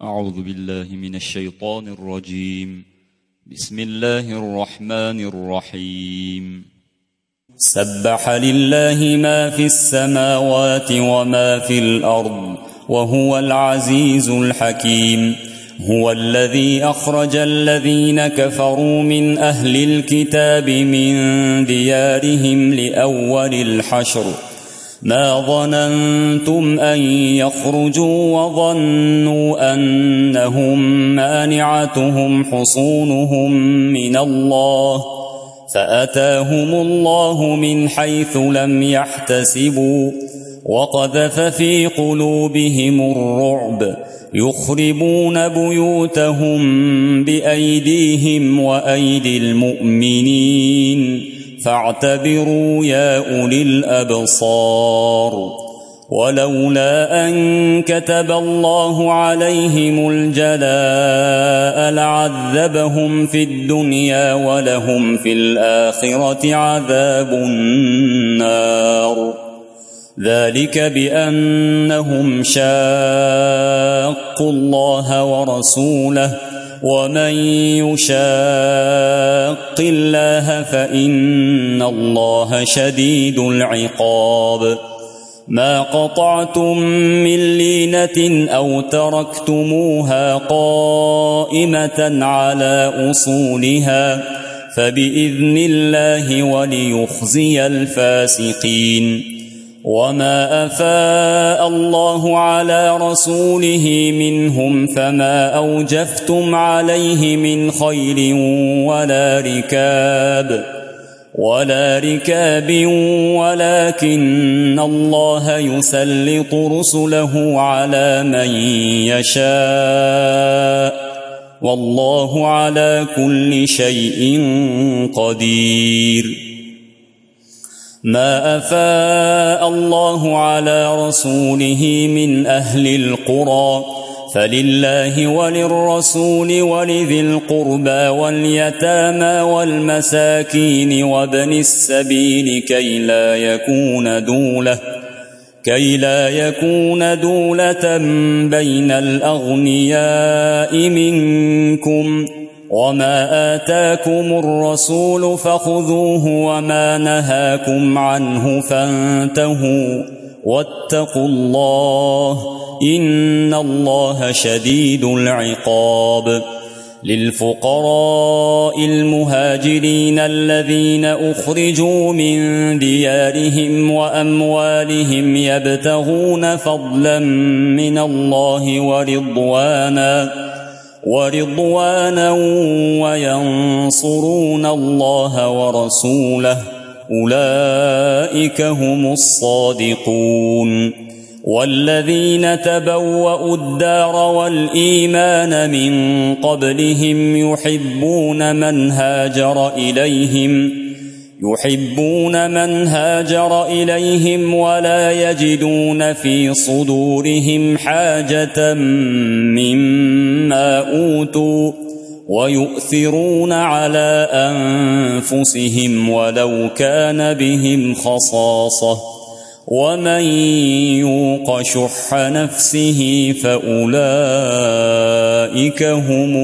أعوذ بالله من الشيطان الرجيم. بسم الله الرحمن الرحيم. سبح لله ما في السماوات وما في الأرض وهو العزيز الحكيم. هو الذي أخرج الذين كفروا من أهل الكتاب من ديارهم لأول الحشر ما ظننتم أن يخرجوا وظنوا أنهم مانعتهم حصونهم من الله فأتاهم الله من حيث لم يحتسبوا وقذف في قلوبهم الرعب يخربون بيوتهم بأيديهم وأيدي المؤمنين فاعتبروا يا أولي الأبصار. ولولا أن كتب الله عليهم الجلاء لعذبهم في الدنيا ولهم في الآخرة عذاب النار. ذلك بأنهم شاقوا الله ورسوله ومن يشاق الله فإن الله شديد العقاب. ما قطعتم من لينة أو تركتموها قائمة على أصولها فبإذن الله وليخزي الفاسقين. وما أفاء الله على رسوله منهم فما أوجفتم عليه من خيل ولا ركاب ولكن الله يسلط رسله على من يشاء والله على كل شيء قدير. ما أفاء الله على رسوله من أهل القرى فلله وللرسول ولذي القربى واليتامى والمساكين وابن السبيل كي لا يكون دولة بين الأغنياء منكم. وما آتاكم الرسول فخذوه وما نهاكم عنه فانتهوا واتقوا الله إن الله شديد العقاب. للفقراء المهاجرين الذين أخرجوا من ديارهم وأموالهم يبتغون فضلا من الله ورضوانا وينصرون الله ورسوله أولئك هم الصادقون. والذين تبوأوا الدار والإيمان من قبلهم يحبون من هاجر إليهم ولا يجدون في صدورهم حاجة مما أوتوا ويؤثرون على أنفسهم ولو كان بهم خصاصة ومن يوق شح نفسه فأولئك هم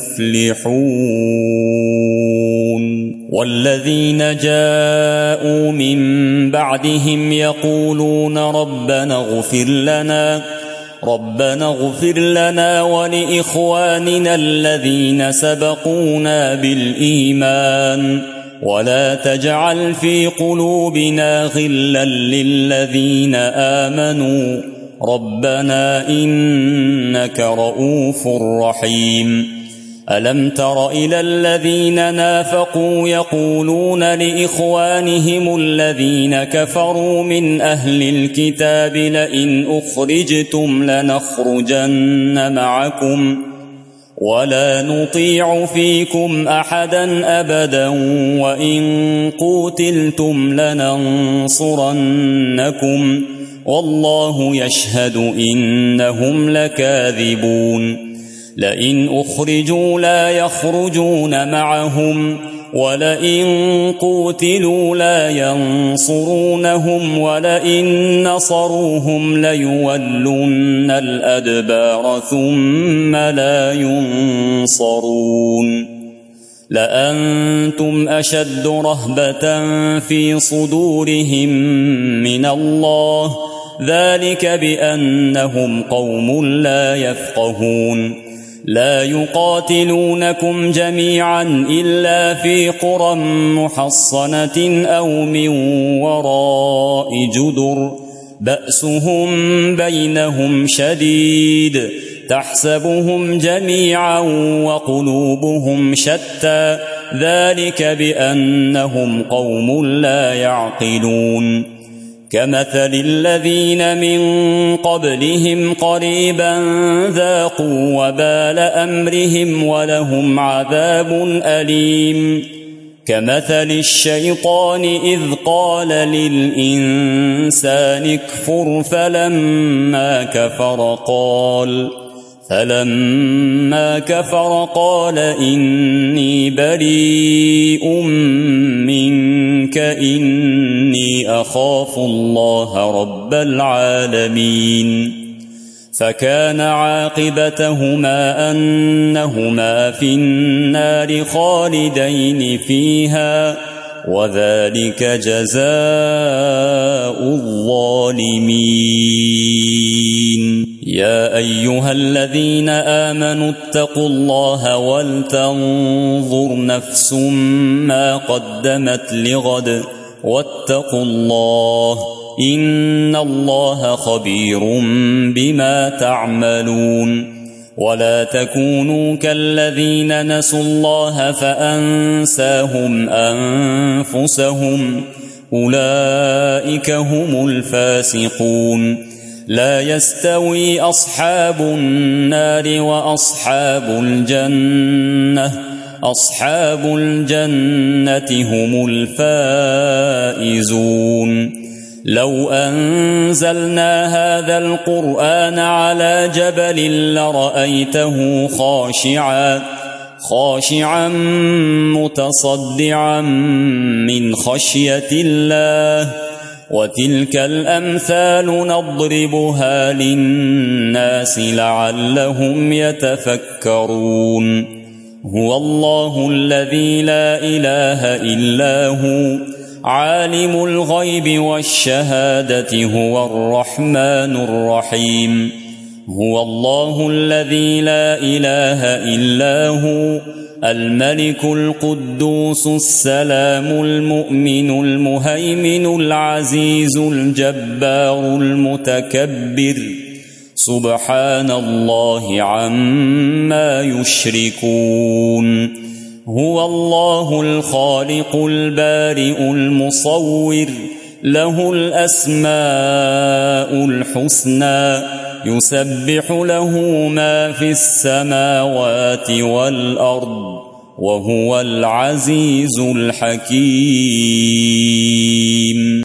المفلحون. والذين جاءوا من بعدهم يقولون ربنا اغفر لنا ولإخواننا الذين سبقونا بالإيمان ولا تجعل في قلوبنا غلا للذين آمنوا ربنا إنك رؤوف رحيم. ألم تر إلى الذين نافقوا يقولون لإخوانهم الذين كفروا من أهل الكتاب لئن أخرجتم لنخرجن معكم ولا نطيع فيكم أحدا أبدا وإن قوتلتم لننصرنكم والله يشهد إنهم لكاذبون. لئن أخرجوا لا يخرجون معهم ولئن قوتلوا لا ينصرونهم ولئن نصروهم ليولن الأدبار ثم لا ينصرون لأنتم أشد رهبة في صدورهم من الله ذلك بأنهم قوم لا يفقهون لا يقاتلونكم جميعا إلا في قرى محصنة أو من وراء جدر بأسهم بينهم شديد تحسبهم جميعا وقلوبهم شتى ذلك بأنهم قوم لا يعقلون كمثل الذين من قبلهم قريبا ذاقوا وبال أمرهم ولهم عذاب أليم كمثل الشيطان إذ قال للإنسان اكفر فلما كفر قال إني بريء منك إني أخاف الله رب العالمين فكان عاقبتهما أنهما في النار خالدين فيها وذلك جزاء الظالمين يا أيها الذين آمنوا اتقوا الله ولتنظر نفس ما قدمت لغد واتقوا الله إن الله خبير بما تعملون ولا تكونوا كالذين نسوا الله فأنساهم أنفسهم أولئك هم الفاسقون لا يستوي أصحاب النار وأصحاب الجنة هم الفائزون لو أنزلنا هذا القرآن على جبل لرأيته خاشعا متصدعا من خشية الله وتلك الأمثال نضربها للناس لعلهم يتفكرون هو الله الذي لا إله إلا هو عالم الغيب والشهادة هو الرحمن الرحيم هو الله الذي لا إله إلا هو الملك القدوس السلام المؤمن المهيمن العزيز الجبار المتكبر سبحان الله عما يشركون هو الله الخالق البارئ المصور له الأسماء الحسنى يسبح له ما في السماوات والأرض وهو العزيز الحكيم